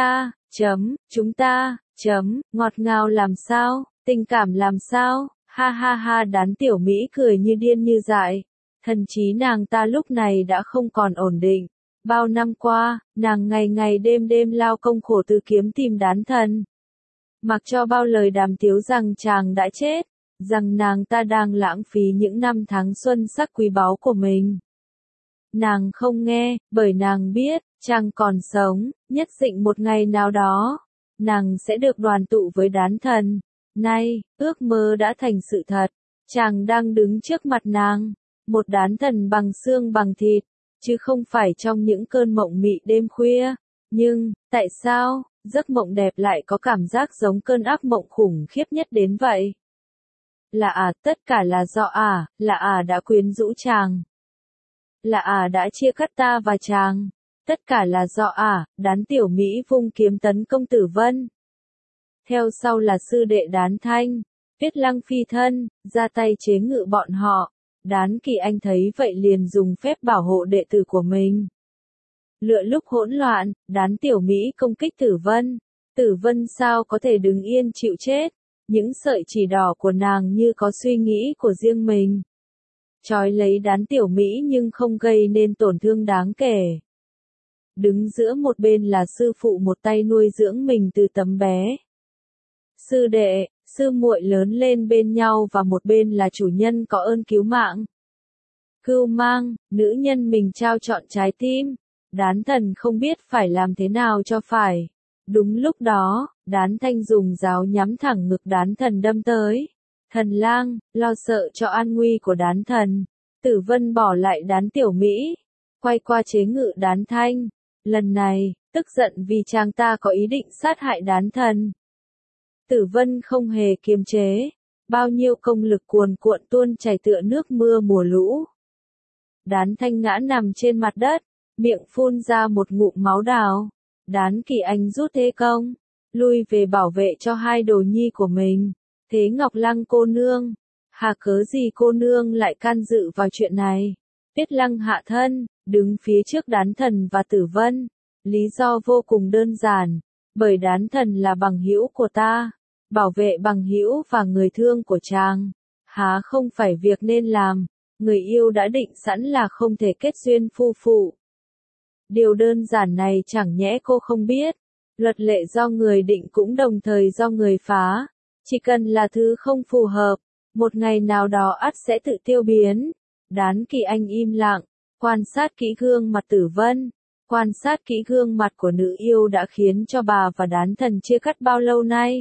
ta, ngọt ngào làm sao, tình cảm làm sao? Ha ha ha, Đán Tiểu Mỹ cười như điên như dại. Thần trí nàng ta lúc này đã không còn ổn định. Bao năm qua, nàng ngày ngày đêm đêm lao công khổ từ kiếm tìm Đán Thần. Mặc cho bao lời đàm tiếu rằng chàng đã chết, rằng nàng ta đang lãng phí những năm tháng xuân sắc quý báu của mình. Nàng không nghe, bởi nàng biết, chàng còn sống, nhất định một ngày nào đó, nàng sẽ được đoàn tụ với Đán Thần. Nay, ước mơ đã thành sự thật, chàng đang đứng trước mặt nàng, một Đán Thần bằng xương bằng thịt, chứ không phải trong những cơn mộng mị đêm khuya. Nhưng, tại sao, giấc mộng đẹp lại có cảm giác giống cơn ác mộng khủng khiếp nhất đến vậy? Là tất cả là do là đã quyến rũ chàng. Là đã chia cắt ta và chàng. Tất cả là do Đán Tiểu Mỹ vung kiếm tấn công Tử Vân. theo sau là sư đệ Đán Thanh, Tuyết Lăng phi thân, ra tay chế ngự bọn họ. Đán Kỳ Anh thấy vậy liền dùng phép bảo hộ đệ tử của mình. Lựa lúc hỗn loạn, Đán Tiểu Mỹ công kích Tử Vân. Tử Vân sao có thể đứng yên chịu chết, những sợi chỉ đỏ của nàng như có suy nghĩ của riêng mình. Trói lấy Đán Tiểu Mỹ nhưng không gây nên tổn thương đáng kể. Đứng giữa một bên là sư phụ một tay nuôi dưỡng mình từ tấm bé. Sư đệ, sư muội lớn lên bên nhau và một bên là chủ nhân có ơn cứu mạng. Cưu Mang, nữ nhân mình trao trọn trái tim. Đán Thần không biết phải làm thế nào cho phải. Đúng lúc đó, Đán Thanh dùng giáo nhắm thẳng ngực Đán Thần đâm tới. Thần lang, lo sợ cho an nguy của Đán Thần. Tử Vân bỏ lại Đán Tiểu Mỹ, quay qua chế ngự Đán Thanh. Lần này, tức giận vì chàng ta có ý định sát hại Đán Thần. Tử Vân không hề kiềm chế, bao nhiêu công lực cuồn cuộn tuôn chảy tựa nước mưa mùa lũ. Đán Thanh ngã nằm trên mặt đất, miệng phun ra một ngụm máu đào. Đán Kỳ Anh rút thế công, lui về bảo vệ cho hai đồ nhi của mình. Thế Ngọc Lăng cô nương, hà cớ gì cô nương lại can dự vào chuyện này? Tuyết Lăng hạ thân, đứng phía trước Đán Thần và Tử Vân. Lý do vô cùng đơn giản, bởi Đán Thần là bằng hữu của ta, bảo vệ bằng hữu và người thương của chàng, há không phải việc nên làm. Người yêu đã định sẵn là không thể kết duyên phu phụ. Điều đơn giản này chẳng nhẽ cô không biết. Luật lệ do người định cũng đồng thời do người phá. Chỉ cần là thứ không phù hợp, một ngày nào đó ắt sẽ tự tiêu biến. Đán Kỳ Anh im lặng, quan sát kỹ gương mặt Tử Vân. Quan sát kỹ gương mặt của nữ yêu đã khiến cho bà và Đán Thần chia cắt bao lâu nay.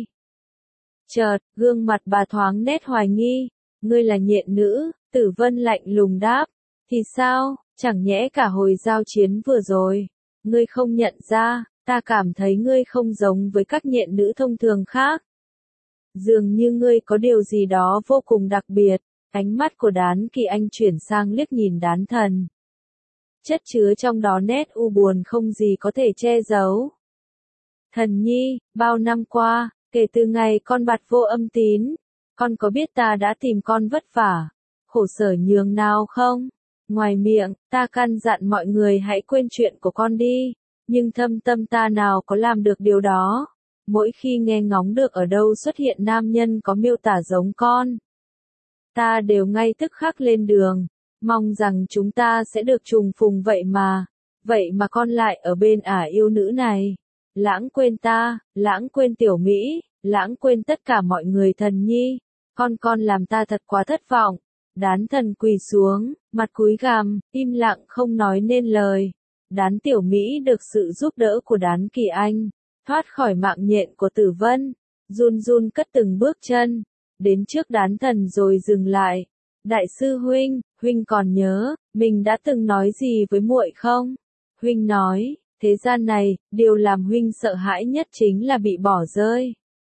Chợt, gương mặt bà thoáng nét hoài nghi. Ngươi là nhện nữ, Tử Vân lạnh lùng đáp. Thì sao, chẳng nhẽ cả hồi giao chiến vừa rồi, ngươi không nhận ra, ta cảm thấy ngươi không giống với các nhện nữ thông thường khác. Dường như ngươi có điều gì đó vô cùng đặc biệt. Ánh mắt của Đán Kỳ Anh chuyển sang liếc nhìn Đán Thần. Chất chứa trong đó nét u buồn không gì có thể che giấu. Thần nhi, bao năm qua, kể từ ngày con bạt vô âm tín, con có biết ta đã tìm con vất vả, khổ sở nhường nào không? Ngoài miệng, ta căn dặn mọi người hãy quên chuyện của con đi, nhưng thâm tâm ta nào có làm được điều đó. Mỗi khi nghe ngóng được ở đâu xuất hiện nam nhân có miêu tả giống con, ta đều ngay tức khắc lên đường, mong rằng chúng ta sẽ được trùng phùng vậy mà con lại ở bên ả yêu nữ này. Lãng quên ta, lãng quên Tiểu Mỹ, lãng quên tất cả mọi người. Thần nhi, con làm ta thật quá thất vọng. Đán Thần quỳ xuống, mặt cúi gằm, im lặng không nói nên lời. Đán Tiểu Mỹ được sự giúp đỡ của Đán Kỳ Anh, thoát khỏi mạng nhện của Tử Vân, run run cất từng bước chân, đến trước Đán Thần rồi dừng lại. Đại sư huynh, huynh còn nhớ, mình đã từng nói gì với muội không? Huynh nói, thế gian này, điều làm huynh sợ hãi nhất chính là bị bỏ rơi.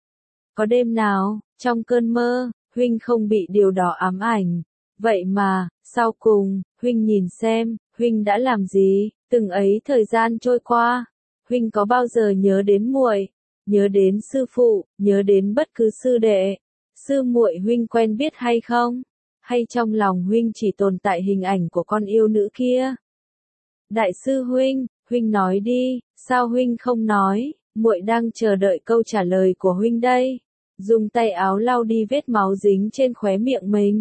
Có đêm nào, trong cơn mơ, huynh không bị điều đó ám ảnh. Vậy mà, sau cùng, huynh nhìn xem, huynh đã làm gì, từng ấy thời gian trôi qua. Huynh có bao giờ nhớ đến muội, nhớ đến sư phụ, nhớ đến bất cứ sư đệ, sư muội huynh quen biết hay không? Hay trong lòng huynh chỉ tồn tại hình ảnh của con yêu nữ kia? Đại sư huynh, huynh nói đi, sao huynh không nói, muội đang chờ đợi câu trả lời của huynh đây. Dùng tay áo lau đi vết máu dính trên khóe miệng mình.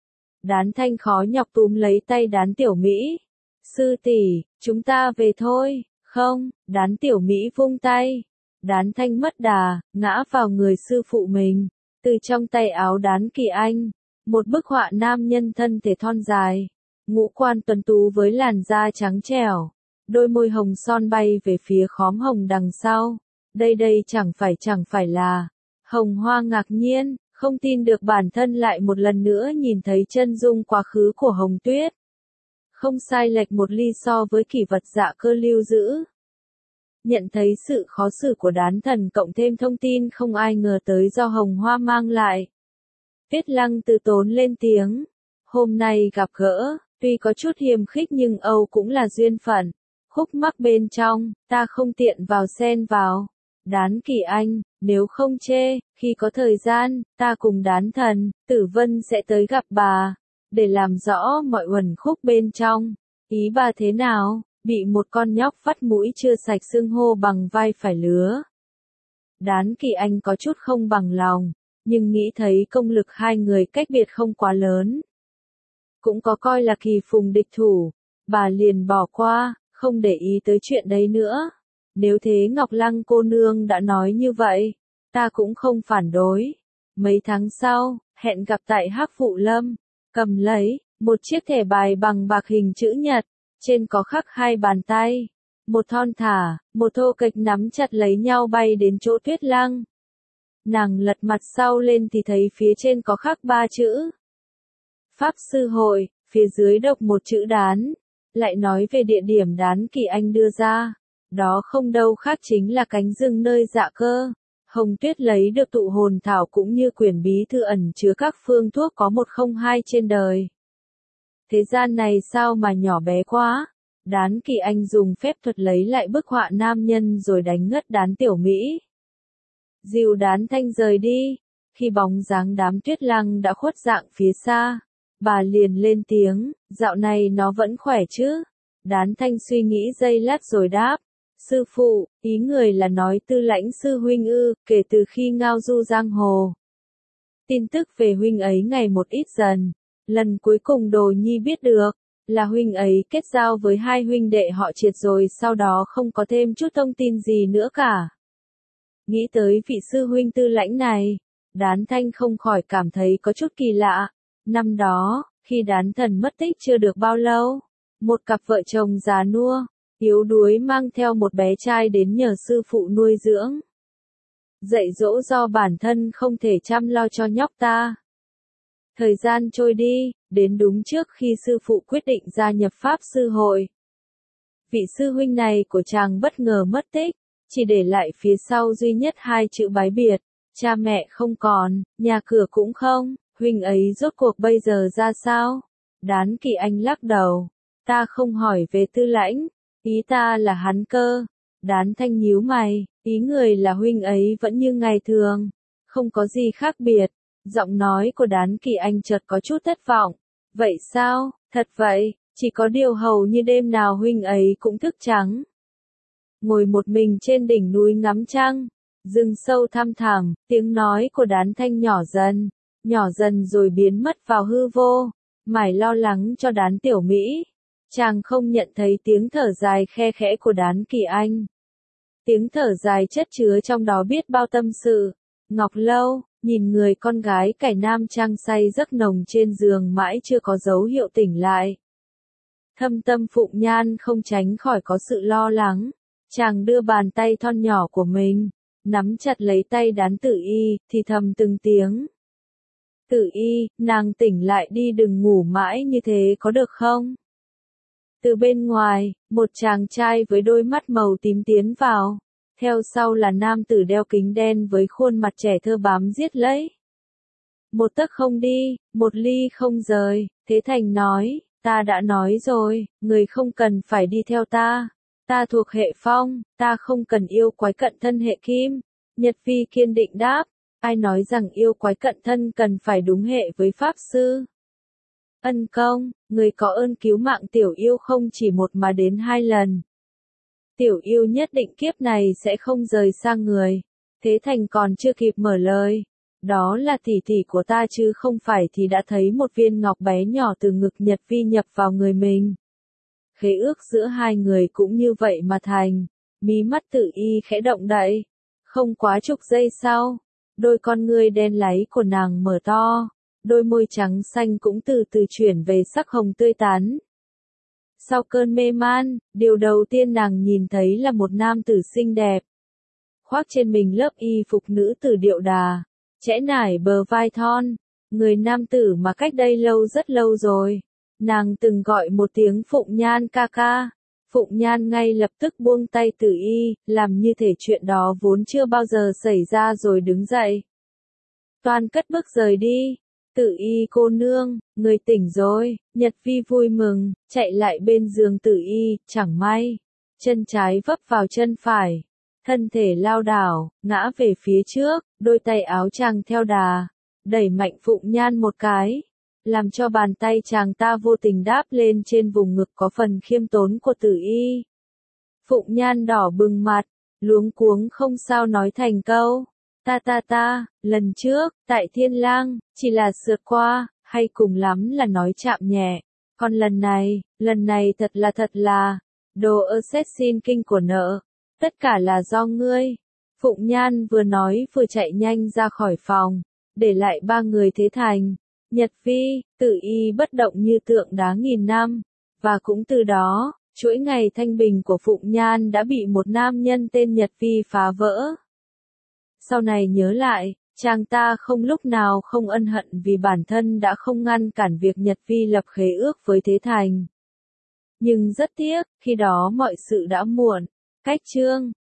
Đán Thanh khó nhọc túm lấy tay Đán Tiểu Mỹ. Sư tỷ, chúng ta về thôi. Không, Đán Tiểu Mỹ vung tay. Đán Thanh mất đà, ngã vào người sư phụ mình. Từ trong tay áo Đán Kỳ Anh, một bức họa nam nhân thân thể thon dài, ngũ quan tuấn tú với làn da trắng trẻo, đôi môi hồng son bay về phía khóm hồng đằng sau. Đây chẳng phải là. Hồng Hoa ngạc nhiên, không tin được bản thân lại một lần nữa nhìn thấy chân dung quá khứ của Hồng Tuyết. Không sai lệch một ly so với kỷ vật dạ cơ lưu giữ. Nhận thấy sự khó xử của Đán Thần cộng thêm thông tin không ai ngờ tới do Hồng Hoa mang lại. Tuyết Lăng từ tốn lên tiếng. Hôm nay gặp gỡ, tuy có chút hiềm khích nhưng Âu cũng là duyên phận. Khúc mắc bên trong, ta không tiện vào xen vào. Đán Kỳ Anh, nếu không chê, khi có thời gian, ta cùng Đán Thần, Tử Vân sẽ tới gặp bà, để làm rõ mọi uẩn khúc bên trong. Ý bà thế nào? Bị một con nhóc vắt mũi chưa sạch xưng hô bằng vai phải lứa. Đán Kỳ Anh có chút không bằng lòng, nhưng nghĩ thấy công lực hai người cách biệt không quá lớn. Cũng có coi là kỳ phùng địch thủ, bà liền bỏ qua, không để ý tới chuyện đấy nữa. Nếu thế Ngọc Lăng cô nương đã nói như vậy, ta cũng không phản đối. Mấy tháng sau, hẹn gặp tại Hắc Phụ Lâm, cầm lấy một chiếc thẻ bài bằng bạc hình chữ nhật, trên có khắc hai bàn tay, một thon thả, một thô kệch nắm chặt lấy nhau bay đến chỗ Tuyết Lăng. Nàng lật mặt sau lên thì thấy phía trên có khắc ba chữ Pháp Sư Hội, phía dưới đọc một chữ Đán, lại nói về địa điểm Đán Kỳ Anh đưa ra. Đó không đâu khác chính là cánh rừng nơi Dạ Cơ, Hồng Tuyết lấy được tụ hồn thảo cũng như quyển bí thư ẩn chứa các phương thuốc có 102 trên đời. Thế gian này sao mà nhỏ bé quá? Đán Kỳ Anh dùng phép thuật lấy lại bức họa nam nhân rồi đánh ngất Đán Tiểu Mỹ. Dìu Đán Thanh rời đi, khi bóng dáng đám Tuyết Lăng đã khuất dạng phía xa, bà liền lên tiếng, dạo này nó vẫn khỏe chứ? Đán Thanh suy nghĩ giây lát rồi đáp. Sư phụ, ý người là nói Tư Lãnh sư huynh ư, kể từ khi ngao du giang hồ. Tin tức về huynh ấy ngày một ít dần, lần cuối cùng Đồ Nhi biết được, là huynh ấy kết giao với hai huynh đệ họ Triệt rồi sau đó không có thêm chút thông tin gì nữa cả. Nghĩ tới vị sư huynh Tư Lãnh này, Đán Thanh không khỏi cảm thấy có chút kỳ lạ. Năm đó, khi Đán Thần mất tích chưa được bao lâu, một cặp vợ chồng già nua, yếu đuối mang theo một bé trai đến nhờ sư phụ nuôi dưỡng. Dạy dỗ do bản thân không thể chăm lo cho nhóc ta. Thời gian trôi đi, đến đúng trước khi sư phụ quyết định gia nhập Pháp Sư Hội. Vị sư huynh này của chàng bất ngờ mất tích, chỉ để lại phía sau duy nhất hai chữ bái biệt, cha mẹ không còn, nhà cửa cũng không, huynh ấy rốt cuộc bây giờ ra sao? Đán Kỳ Anh lắc đầu, ta không hỏi về Tư Lãnh. Ý ta là hắn cơ. Đán Thanh nhíu mày, ý người là huynh ấy vẫn như ngày thường, không có gì khác biệt. Giọng nói của Đán Kỳ Anh chợt có chút thất vọng. Vậy sao? Thật vậy, chỉ có điều hầu như đêm nào huynh ấy cũng thức trắng. Ngồi một mình trên đỉnh núi ngắm trăng, rừng sâu thăm thẳm, tiếng nói của Đán Thanh nhỏ dần rồi biến mất vào hư vô. Mải lo lắng cho Đán Tiểu Mỹ. Chàng không nhận thấy tiếng thở dài khe khẽ của Đán Kỳ Anh. Tiếng thở dài chất chứa trong đó biết bao tâm sự. Ngọc Lâu, nhìn người con gái cải nam trang say giấc nồng trên giường mãi chưa có dấu hiệu tỉnh lại. Thâm tâm Phụng Nhan không tránh khỏi có sự lo lắng. Chàng đưa bàn tay thon nhỏ của mình, nắm chặt lấy tay Đán Tử Y, thì thầm từng tiếng. Tử Y, nàng tỉnh lại đi, đừng ngủ mãi như thế có được không? Từ bên ngoài, một chàng trai với đôi mắt màu tím tiến vào. Theo sau là nam tử đeo kính đen với khuôn mặt trẻ thơ bám giết lấy. Một tấc không đi, một ly không rời, Thế Thành nói, ta đã nói rồi, người không cần phải đi theo ta. Ta thuộc hệ phong, ta không cần yêu quái cận thân hệ kim. Nhật Vi kiên định đáp, ai nói rằng yêu quái cận thân cần phải đúng hệ với Pháp Sư. Ân công, người có ơn cứu mạng tiểu yêu không chỉ một mà đến 2 lần. Tiểu yêu nhất định kiếp này sẽ không rời xa người. Thế Thành còn chưa kịp mở lời. Đó là tỷ tỷ của ta chứ không phải thì đã thấy một viên ngọc bé nhỏ từ ngực Nhật Vi nhập vào người mình. Khế ước giữa hai người cũng như vậy mà thành. Mí mắt Tử Y khẽ động đậy. Không quá chục giây sau, đôi con ngươi đen láy của nàng mở to. Đôi môi trắng xanh cũng từ từ chuyển về sắc hồng tươi tắn. Sau cơn mê man, điều đầu tiên nàng nhìn thấy là một nam tử xinh đẹp. Khoác trên mình lớp y phục nữ tử điệu đà, chẽ nải bờ vai thon. Người nam tử mà cách đây lâu rất lâu rồi. Nàng từng gọi một tiếng Phụng Nhan ca ca. Phụng Nhan ngay lập tức buông tay Tử Y, làm như thể chuyện đó vốn chưa bao giờ xảy ra rồi đứng dậy. Toan cất bước rời đi. Tử Y cô nương, người tỉnh rồi. Nhật Vi vui mừng, chạy lại bên giường Tử Y, chẳng may chân trái vấp vào chân phải. thân thể lao đảo, ngã về phía trước, đôi tay áo chàng theo đà, đẩy mạnh Phụng Nhan một cái, làm cho bàn tay chàng ta vô tình đáp lên trên vùng ngực có phần khiêm tốn của Tử Y. Phụng Nhan đỏ bừng mặt, luống cuống không sao nói thành câu. Ta, lần trước, tại Thiên Lang, chỉ là sượt qua, hay cùng lắm là nói chạm nhẹ. Còn lần này thật là, đồ assassin kinh của nợ. Tất cả là do ngươi. Phụng Nhan vừa nói vừa chạy nhanh ra khỏi phòng, để lại ba người Thế Thành, Nhật Vi, Tử Y bất động như tượng đá nghìn năm. Và cũng từ đó, chuỗi ngày thanh bình của Phụng Nhan đã bị một nam nhân tên Nhật Vi phá vỡ. Sau này nhớ lại, chàng ta không lúc nào không ân hận vì bản thân đã không ngăn cản việc Nhật Vi lập khế ước với Thế Thành. Nhưng rất tiếc, khi đó mọi sự đã muộn. Cách chương